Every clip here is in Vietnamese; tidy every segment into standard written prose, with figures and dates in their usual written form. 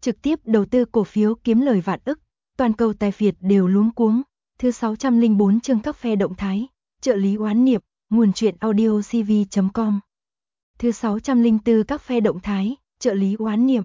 trực tiếp đầu tư cổ phiếu kiếm lời vạn ức, toàn cầu tài phiệt đều luống cuống. Thứ 604 chương các phe động thái, trợ lý oán niệm, nguồn truyện audio cv.com. Thứ 604 các phe động thái, trợ lý oán niệm.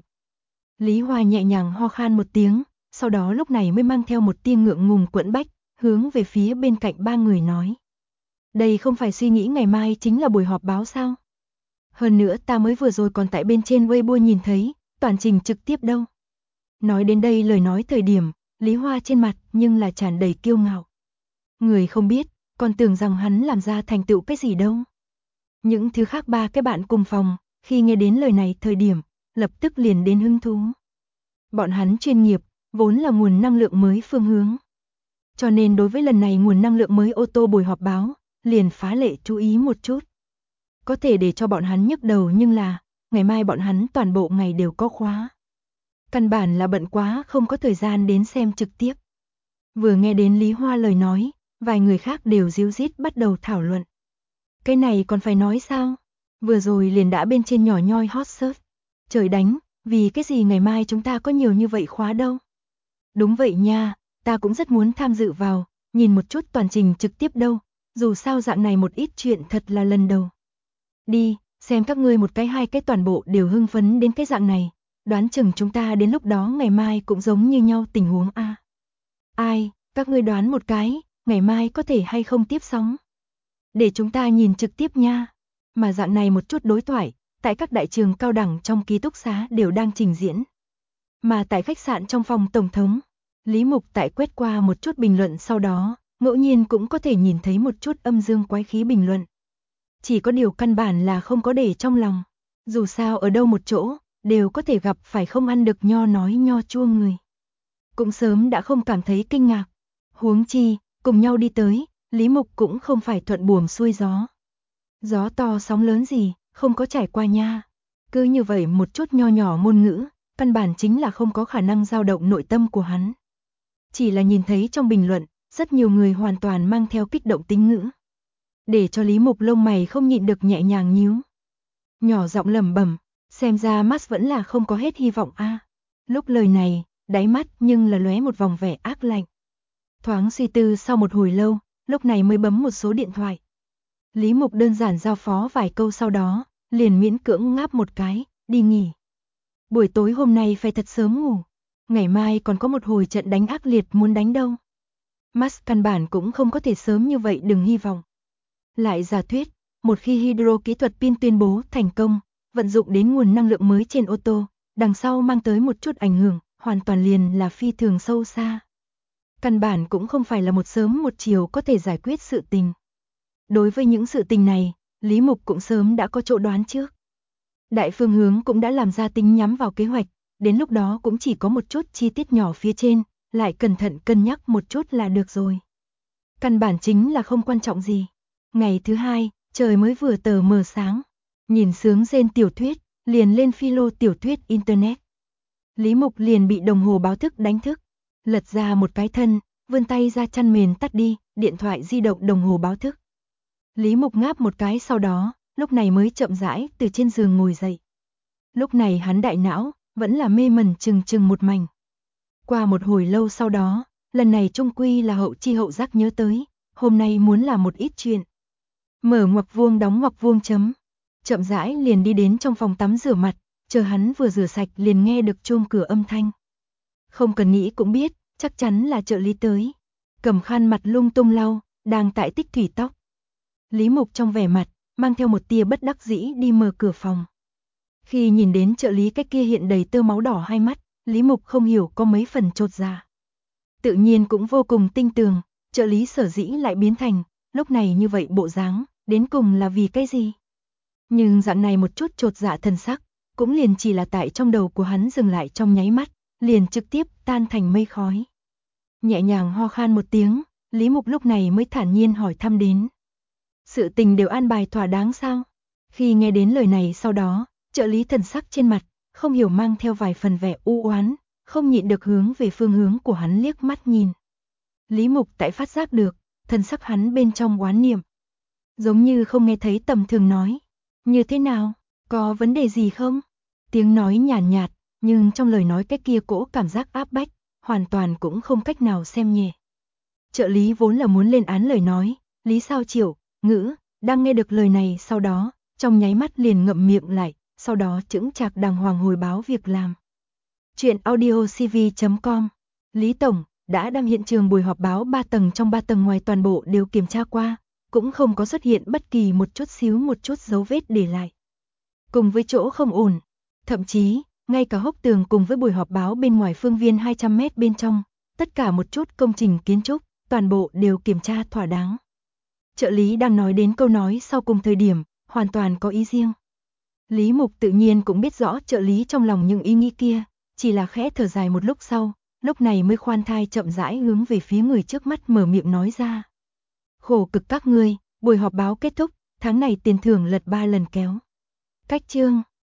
Lý Hoa nhẹ nhàng ho khan một tiếng, sau đó lúc này mới mang theo một tia ngượng ngùng quẫn bách, hướng về phía bên cạnh ba người nói. Đây không phải suy nghĩ ngày mai chính là buổi họp báo sao? Hơn nữa ta mới vừa rồi còn tại bên trên Weibo nhìn thấy, toàn trình trực tiếp đâu. Nói đến đây lời nói thời điểm, Lý Hoa trên mặt nhưng là tràn đầy kiêu ngạo. Người không biết, còn tưởng rằng hắn làm ra thành tựu cái gì đâu. Những thứ khác ba cái bạn cùng phòng, khi nghe đến lời này thời điểm, lập tức liền đến hứng thú. Bọn hắn chuyên nghiệp, vốn là nguồn năng lượng mới phương hướng. Cho nên đối với lần này nguồn năng lượng mới ô tô buổi họp báo, liền phá lệ chú ý một chút. Có thể để cho bọn hắn nhức đầu nhưng là, ngày mai bọn hắn toàn bộ ngày đều có khóa. Căn bản là bận quá không có thời gian đến xem trực tiếp. Vừa nghe đến Lý Hoa lời nói, vài người khác đều ríu rít bắt đầu thảo luận. Cái này còn phải nói sao? Vừa rồi liền đã bên trên nhỏ nhoi hot search. Trời đánh, vì cái gì ngày mai chúng ta có nhiều như vậy khóa đâu? Đúng vậy nha, ta cũng rất muốn tham dự vào, nhìn một chút toàn trình trực tiếp đâu, dù sao dạng này một ít chuyện thật là lần đầu. Đi, xem các ngươi một cái hai cái toàn bộ đều hưng phấn đến cái dạng này, đoán chừng chúng ta đến lúc đó ngày mai cũng giống như nhau tình huống a. Ai, các ngươi đoán một cái, ngày mai có thể hay không tiếp sóng? Để chúng ta nhìn trực tiếp nha. Mà dạng này một chút đối thoại, tại các đại trường cao đẳng trong ký túc xá đều đang trình diễn. Mà tại khách sạn trong phòng tổng thống, Lý Mục tại quét qua một chút bình luận sau đó, ngẫu nhiên cũng có thể nhìn thấy một chút âm dương quái khí bình luận. Chỉ có điều căn bản là không có để trong lòng. Dù sao ở đâu một chỗ, đều có thể gặp phải không ăn được nho nói nho chua người. Cũng sớm đã không cảm thấy kinh ngạc. Huống chi, cùng nhau đi tới, Lý Mục cũng không phải thuận buồm xuôi gió. Gió to sóng lớn gì, không có trải qua nha. Cứ như vậy một chút nho nhỏ ngôn ngữ, căn bản chính là không có khả năng dao động nội tâm của hắn. Chỉ là nhìn thấy trong bình luận, rất nhiều người hoàn toàn mang theo kích động tính ngữ. Để cho Lý Mục lông mày không nhịn được nhẹ nhàng nhíu. Nhỏ giọng lẩm bẩm, xem ra Max vẫn là không có hết hy vọng a. Lúc lời này, đáy mắt nhưng là lóe một vòng vẻ ác lạnh. Thoáng suy tư sau một hồi lâu, lúc này mới bấm một số điện thoại. Lý Mục đơn giản giao phó vài câu sau đó, liền miễn cưỡng ngáp một cái, đi nghỉ. Buổi tối hôm nay phải thật sớm ngủ, ngày mai còn có một hồi trận đánh ác liệt muốn đánh đâu. Max căn bản cũng không có thể sớm như vậy đừng hy vọng. Lại giả thuyết, một khi hydro kỹ thuật pin tuyên bố thành công, vận dụng đến nguồn năng lượng mới trên ô tô, đằng sau mang tới một chút ảnh hưởng, hoàn toàn liền là phi thường sâu xa. Căn bản cũng không phải là một sớm một chiều có thể giải quyết sự tình. Đối với những sự tình này, Lý Mục cũng sớm đã có chỗ đoán trước. Đại phương hướng cũng đã làm ra tính nhắm vào kế hoạch, đến lúc đó cũng chỉ có một chút chi tiết nhỏ phía trên, lại cẩn thận cân nhắc một chút là được rồi. Căn bản chính là không quan trọng gì. Ngày thứ hai, trời mới vừa tờ mờ sáng, nhìn sướng rên tiểu thuyết, liền lên philo tiểu thuyết internet. Lý Mục liền bị đồng hồ báo thức đánh thức, lật ra một cái thân, vươn tay ra chăn mền tắt đi, điện thoại di động đồng hồ báo thức. Lý Mục ngáp một cái sau đó, lúc này mới chậm rãi từ trên giường ngồi dậy. Lúc này hắn đại não, vẫn là mê mẩn chừng một mảnh. Qua một hồi lâu sau đó, lần này trung quy là hậu chi hậu giác nhớ tới, hôm nay muốn làm một ít chuyện. Mở ngoặc vuông đóng ngoặc vuông chấm. Chậm rãi liền đi đến trong phòng tắm rửa mặt, chờ hắn vừa rửa sạch liền nghe được chuông cửa âm thanh. Không cần nghĩ cũng biết, chắc chắn là trợ lý tới. Cầm khăn mặt lung tung lau, đang tại tích thủy tóc. Lý Mục trong vẻ mặt, mang theo một tia bất đắc dĩ đi mở cửa phòng. Khi nhìn đến trợ lý cái kia hiện đầy tơ máu đỏ hai mắt, Lý Mục không hiểu có mấy phần chột dạ. Tự nhiên cũng vô cùng tinh tường, trợ lý sở dĩ lại biến thành, lúc này như vậy bộ dáng, đến cùng là vì cái gì? Nhưng dạng này một chút chột dạ thần sắc, cũng liền chỉ là tại trong đầu của hắn dừng lại trong nháy mắt, liền trực tiếp tan thành mây khói. Nhẹ nhàng ho khan một tiếng, Lý Mục lúc này mới thản nhiên hỏi thăm đến. Sự tình đều an bài thỏa đáng sao? Khi nghe đến lời này sau đó, trợ lý thần sắc trên mặt, không hiểu mang theo vài phần vẻ u oán, không nhịn được hướng về phương hướng của hắn liếc mắt nhìn. Lý Mục tại phát giác được, thần sắc hắn bên trong oán niệm. Giống như không nghe thấy tầm thường nói. Như thế nào? Có vấn đề gì không? Tiếng nói nhàn nhạt, nhưng trong lời nói cái kia cỗ cảm giác áp bách, hoàn toàn cũng không cách nào xem nhẹ. Trợ lý vốn là muốn lên án lời nói, Lý Sao Chiểu, Ngữ, đang nghe được lời này sau đó, trong nháy mắt liền ngậm miệng lại, sau đó chững chạc đàng hoàng hồi báo việc làm. Chuyện audiocv.com. Lý Tổng đã đăng hiện trường buổi họp báo 3 tầng trong 3 tầng ngoài toàn bộ đều kiểm tra qua, cũng không có xuất hiện bất kỳ một chút dấu vết để lại. Cùng với chỗ không ổn, thậm chí, ngay cả hốc tường cùng với buổi họp báo bên ngoài phương viên 200 mét bên trong, tất cả một chút công trình kiến trúc, toàn bộ đều kiểm tra thỏa đáng. Trợ lý đang nói đến câu nói sau cùng thời điểm, hoàn toàn có ý riêng. Lý Mục tự nhiên cũng biết rõ trợ lý trong lòng những ý nghĩ kia, chỉ là khẽ thở dài một lúc sau, lúc này mới khoan thai chậm rãi hướng về phía người trước mắt mở miệng nói ra. Khổ cực các ngươi, buổi họp báo kết thúc, tháng này tiền thưởng lật 3 lần kéo. Cách chương